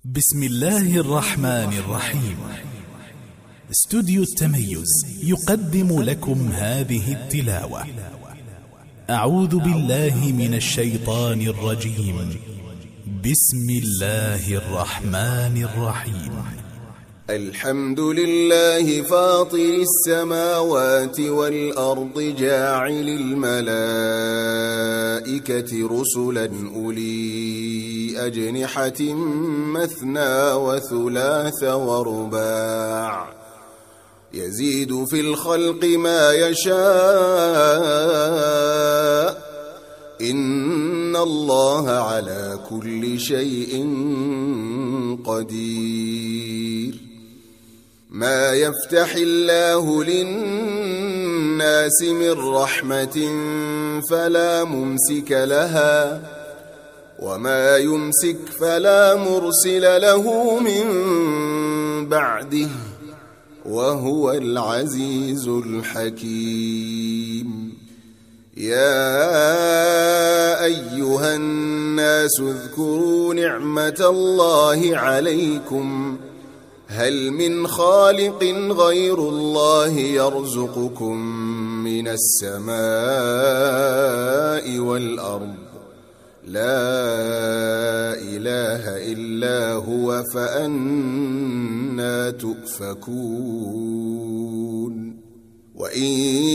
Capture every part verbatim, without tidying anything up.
بسم الله الرحمن الرحيم. استوديو التميز يقدم لكم هذه التلاوة. أعوذ بالله من الشيطان الرجيم. بسم الله الرحمن الرحيم. الحمد لله فاطر السماوات والأرض جاعل الملائكة رسلا أولي أجنحة مثنى وثلاث ورباع يزيد في الخلق ما يشاء إن الله على كل شيء قدير. ما يفتح الله للناس من رحمة فلا ممسك لها وما يمسك فلا مرسل له من بعده وهو العزيز الحكيم. يا أيها الناس اذكروا نعمة الله عليكم هل من خالق غير الله يرزقكم من السماء والأرض لا إله إلا هو فأنى تؤفكون. وإن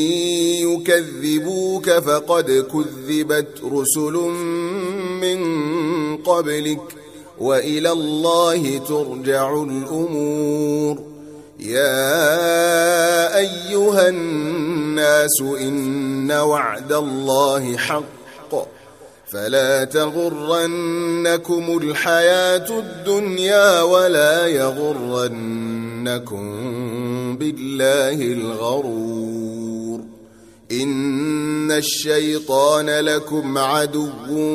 يكذبوك فقد كذبت رسل من قبلك وإلى الله ترجع الأمور. يا أيها الناس إن وعد الله حق فلا تغرنكم الحياة الدنيا ولا يغرنكم بالله الغرور. إن الشيطان لكم عدو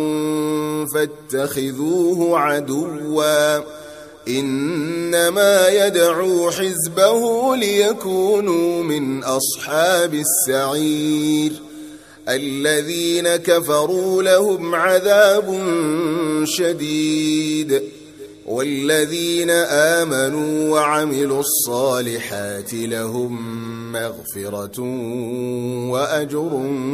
فاتخذوه عدوا إنما يدعو حزبه ليكونوا من أصحاب السعير. الذين كفروا لهم عذاب شديد والذين آمنوا وعملوا الصالحات لهم مغفرة وأجر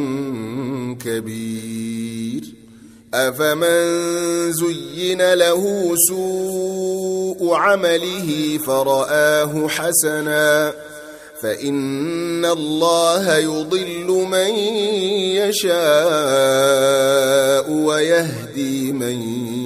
كبير. أفمن زين له سوء عمله فرآه حسنا فإن الله يضل من يشاء ويهدي من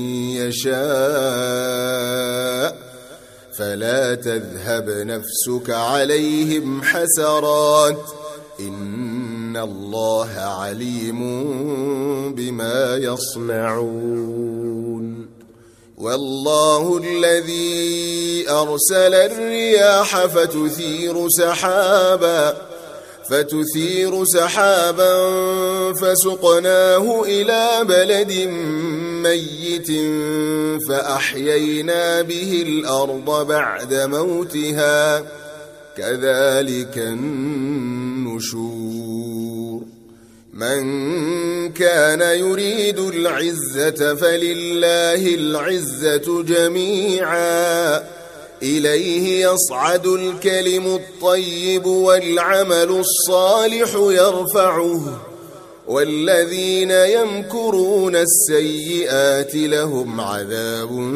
يشاء فلا تذهب نفسك عليهم حسرات إن الله عليم بما يصنعون. والله الذي أرسل الرياح فتثير سحابا فتثير سحابا فسقناه إلى بلد ميت فأحيينا به الأرض بعد موتها كذلك النشور. من كان يريد العزة فلله العزة جميعا إليه يصعد الكلم الطيب والعمل الصالح يرفعه والذين يمكرون السيئات لهم عذاب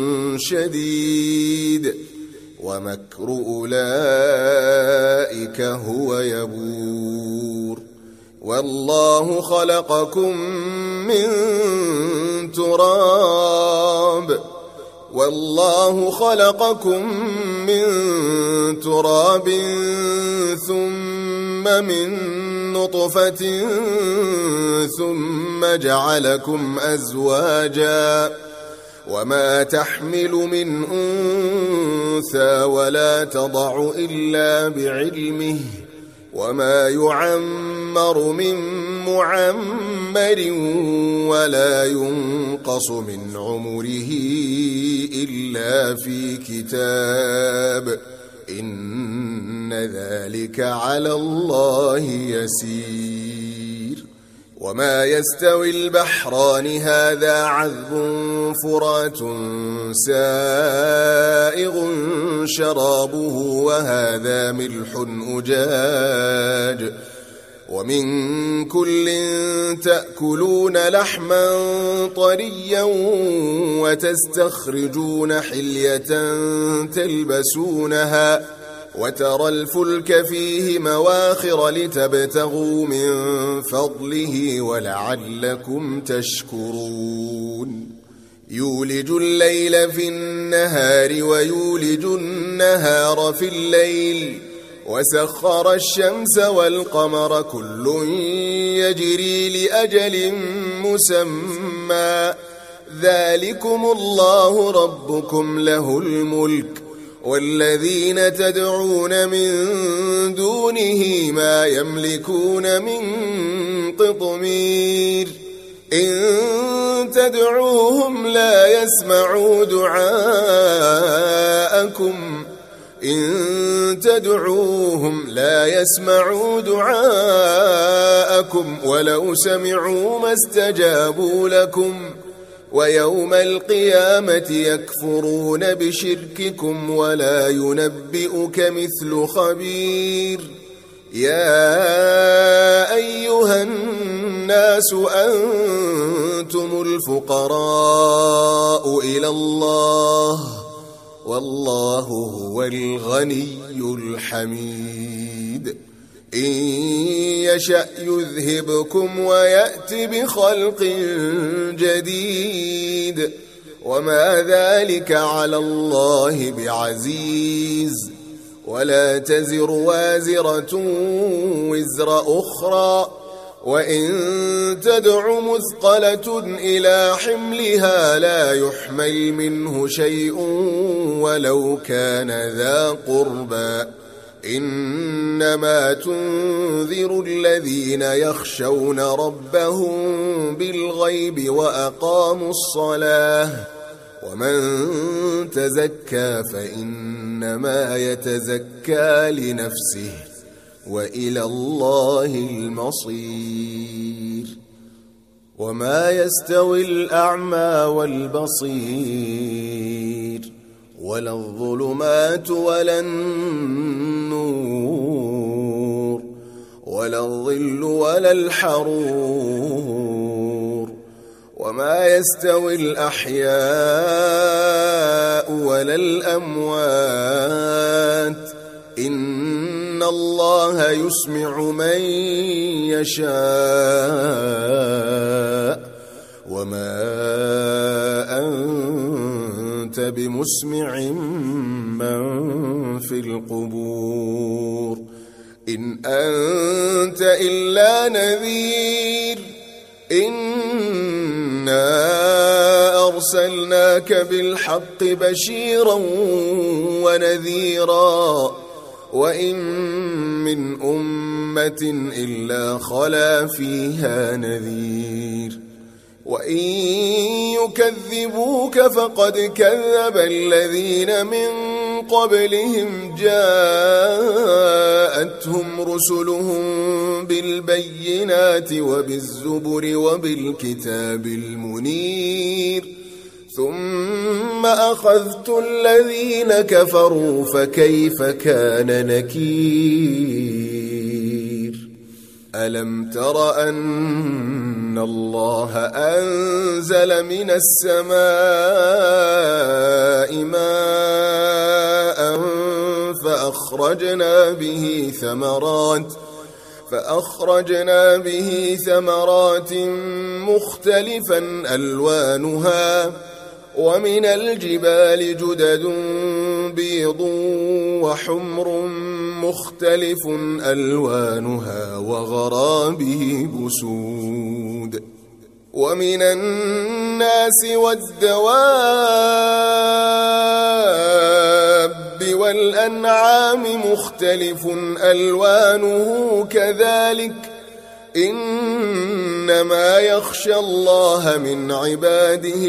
شديد ومكر أولئك هو يبور. والله خلقكم من تراب والله خلقكم من تراب ثم من نطفة ثم جعلكم أزواجا وما تحمل من أنثى ولا تضع إلا بعلمه وما يعمر من معمر ولا ينقص من عمره إلا في كتاب إن ذلك على الله يسير. وما يستوي البحران هذا عذب فرات سائغ شرابه وهذا ملح أجاج ومن كل تأكلون لحما طريا وتستخرجون حلية تلبسونها وترى الفلك فيه مواخر لتبتغوا من فضله ولعلكم تشكرون يولج الليل في النهار ويولج النهار في الليل وسخر الشمس والقمر كل يجري لأجل مسمى ذلكم الله ربكم له الملك والذين تدعون من دونه ما يملكون من قطمير إن تدعوهم لا يسمعوا دعاءكم إن تدعوهم لا يسمعوا دعاءكم ولو سمعوا ما استجابوا لكم ويوم القيامة يكفرون بشرككم ولا ينبئك مثل خبير يا أيها الناس أنتم الفقراء إلى الله والله هو الغني الحميد إن يشأ يذهبكم ويأت بخلق جديد وما ذلك على الله بعزيز ولا تزر وازرة وزر أخرى وإن تدع مثقلة إلى حملها لا يحمل منه شيء ولو كان ذا قربى إنما تنذر الذين يخشون ربهم بالغيب وأقاموا الصلاة ومن تزكى فإنما يتزكى لنفسه وإلى الله المصير وما يستوي الأعمى والبصير ولا الظلمات ولا النور ولا الظل ولا الحرور وما يستوي الأحياء ولا الأموات إن الله يسمع من يشاء وما أنت بمسمع من في القبور إن أنت إلا نذير إنا أرسلناك بالحق بشيرا ونذيرا وإن من أمة إلا خلا فيها نذير وإن يكذبوك فقد كذب الذين من قبلهم جاءتهم رسلهم بالبينات وبالزبر وبالكتاب المنير ثم أخذت الذين كفروا فكيف كان نكير ألم تر أن الله أنزل من السماء ماء فأخرجنا به ثمرات فأخرجنا به ثمرات مختلفا ألوانها ومن الجبال جدد بيض وحمر مختلف ألوانها وغرابيب سود ومن الناس والدواب والأنعام مختلف ألوانه كذلك إنما يخشى الله من عباده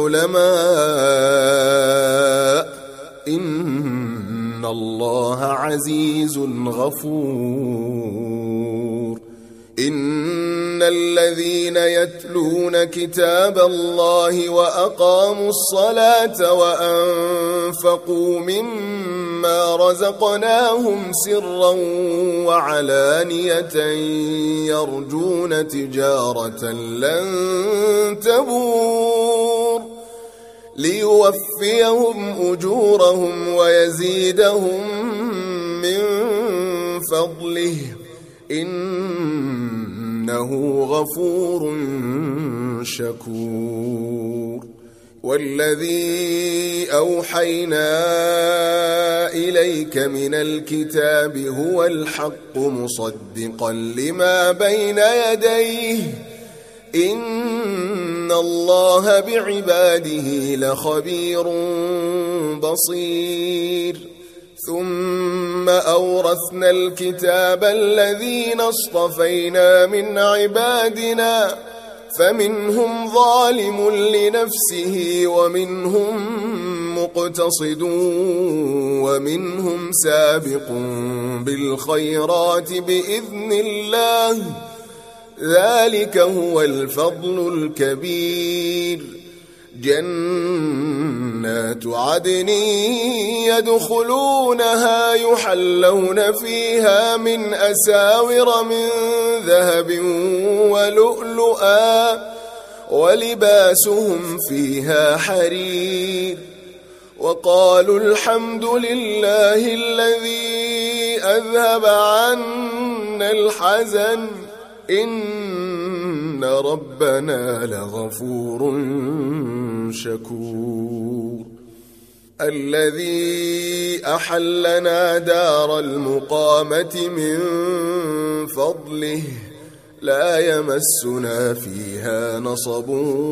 العلماء إن الله عزيز غفور إن الذين يتلون كتاب الله وأقاموا الصلاة وأنفقوا مما رزقناهم سرا وعلانية يرجون تجارة لن تبور ليوفيهم أجورهم ويزيدهم من فضله إنه غفور شكور والذي أوحينا إليك من الكتاب هو الحق مصدقا لما بين يديه إن الله بعباده لخبير بصير ثم أورثنا الكتاب الذين اصطفينا من عبادنا فمنهم ظالم لنفسه ومنهم مقتصد ومنهم سابق بالخيرات بإذن الله ذلك هو الفضل الكبير جنات عدن يدخلونها يحلون فيها من أساور من ذهب ولؤلؤا ولباسهم فيها حرير وقالوا الحمد لله الذي أذهب عنا الحزن إن ربنا لغفور شكور الذي أحلنا دار المقامة من فضله لا يمسنا فيها نصب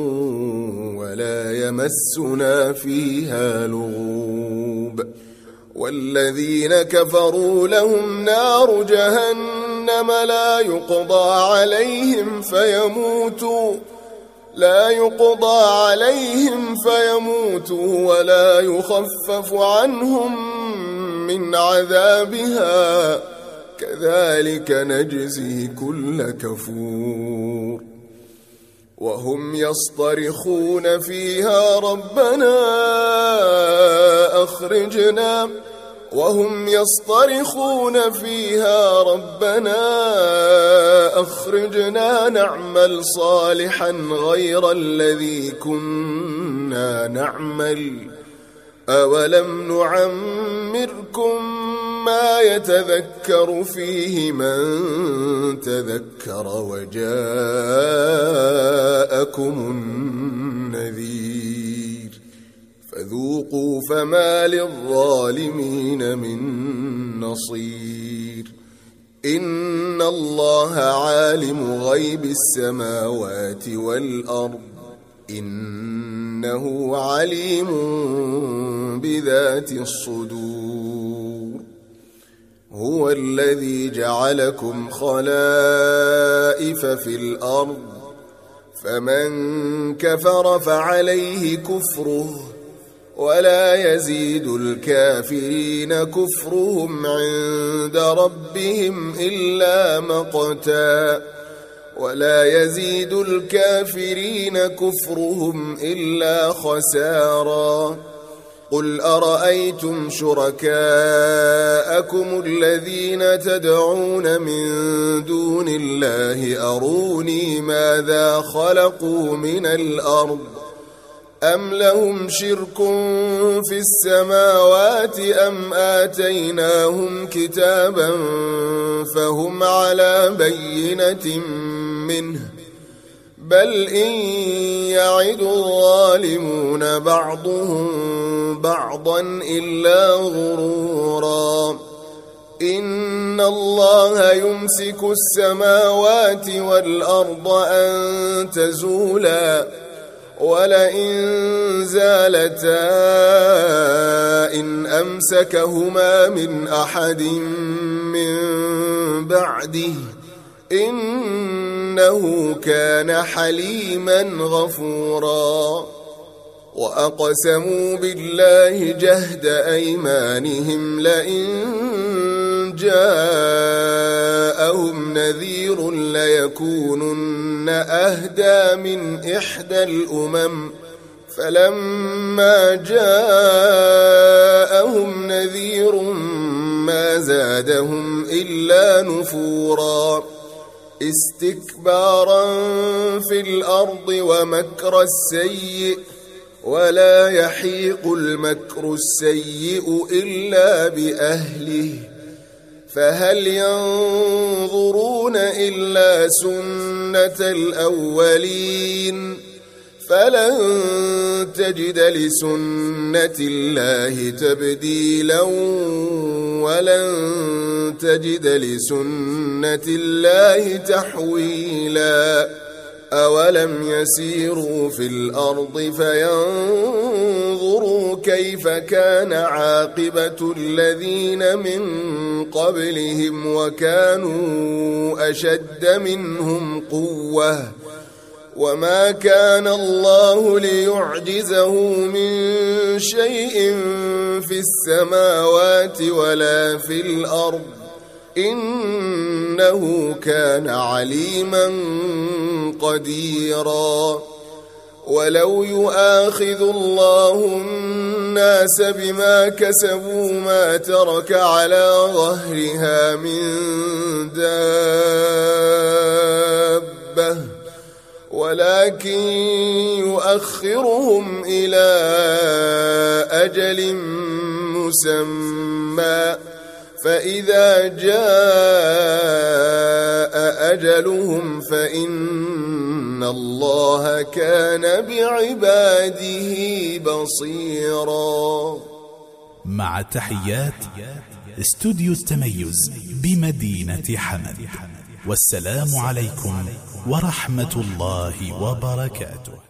ولا يمسنا فيها لغوب والذين كفروا لهم نار جهنم لا يقضى عليهم فيموتوا لا يقضى عليهم فيموتوا ولا يخفف عنهم من عذابها كذلك نجزي كل كفور وهم يصطرخون فيها ربنا أخرجنا وهم يصطرخون فيها ربنا أخرجنا نعمل صالحا غير الذي كنا نعمل أولم نعمركم ما يتذكر فيه من تذكر وجاءكم النذير فذوقوا فما للظالمين من نصير إن الله عالم غيب السماوات والأرض إنه عليم بذات الصدور هو الذي جعلكم خلائف في الأرض فمن كفر فعليه كفره ولا يزيد الكافرين كفرهم عند ربهم إلا مقتا ولا يزيد الكافرين كفرهم إلا خسارا قل أرأيتم شركاءكم الذين تدعون من دون الله أروني ماذا خلقوا من الأرض أم لهم شرك في السماوات أم آتيناهم كتابا فهم على بينة منه بل إن يعد الظالمون بعضهم بعضا إلا غرورا إن الله يمسك السماوات والأرض أن تزولا ولئن زالتا إن أمسكهما من أحد من بعده إنه كان حليما غفورا وأقسموا بالله جهد أيمانهم لئن جاءهم نذير ليكونن أهدى من إحدى الأمم فلما جاءهم نذير ما زادهم إلا نفورا استكبارا في الأرض ومكر السيء ولا يحيق المكر السيء إلا بأهله فهل ينظرون إلا سنة الأولين فلن تجد لسنة الله تبديلا ولن تجد لسنة الله تحويلا أولم يسيروا في الأرض فينظروا كيف كان عاقبة الذين من قبلهم وكانوا أشد منهم قوة وما كان الله ليعجزه من شيء في السماوات ولا في الأرض إنه كان عليما قديرا ولو يؤاخذ الله الناس بما كسبوا ما ترك على ظهرها من دابة ولكن يؤخرهم إلى أجل مسمى فإذا جاء أجلهم فإن الله كان بعباده بصيرا. مع تحيات استوديو التميز بمدينة حمد، والسلام عليكم ورحمة الله وبركاته.